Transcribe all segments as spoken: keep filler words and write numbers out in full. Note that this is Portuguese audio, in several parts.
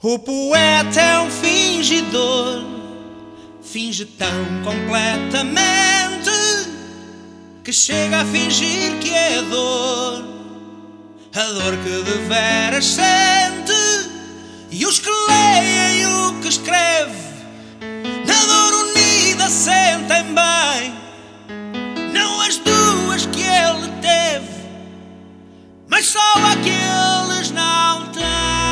O poeta é um fingidor, finge tão completamente que chega a fingir que é dor, a dor que deveras sente. E os que leem e o que escreve na dor unida sentem bem, não as duas que ele teve, mas só aqueles não têm.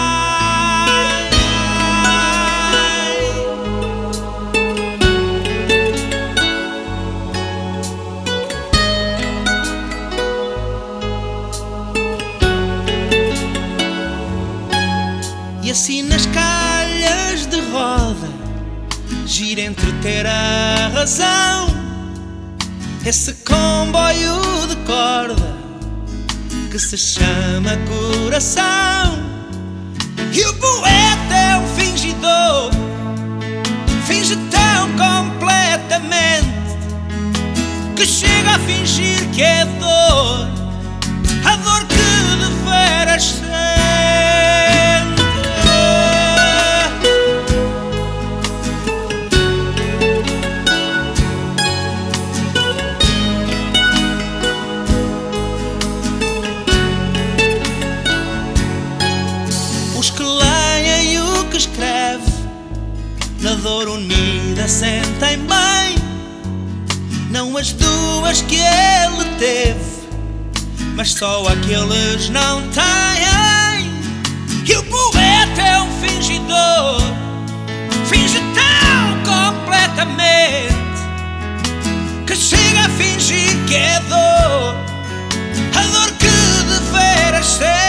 E assim nas calhas de roda gira entre ter a razão esse comboio de corda que se chama coração. E o poeta é um fingidor, finge tão completamente que chega a fingir que é dor, a dor que deveras sente. Na dor unida sentem bem, não as duas que ele teve, mas só aqueles não têm. E o poeta é um fingidor, finge tão completamente que chega a fingir que é dor, a dor que deveras ser.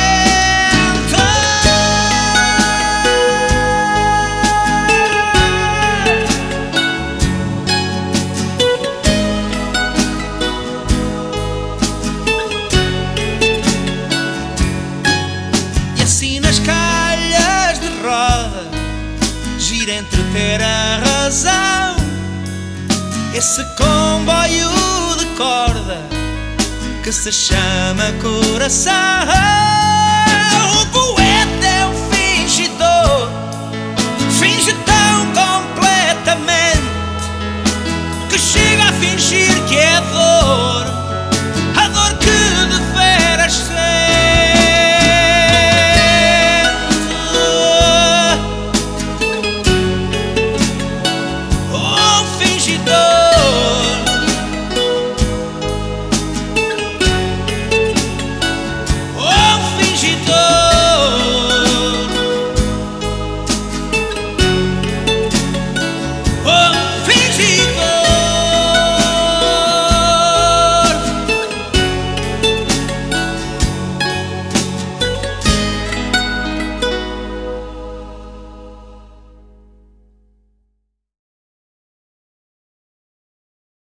Gira entre ter a razão esse comboio de corda que se chama coração. O poeta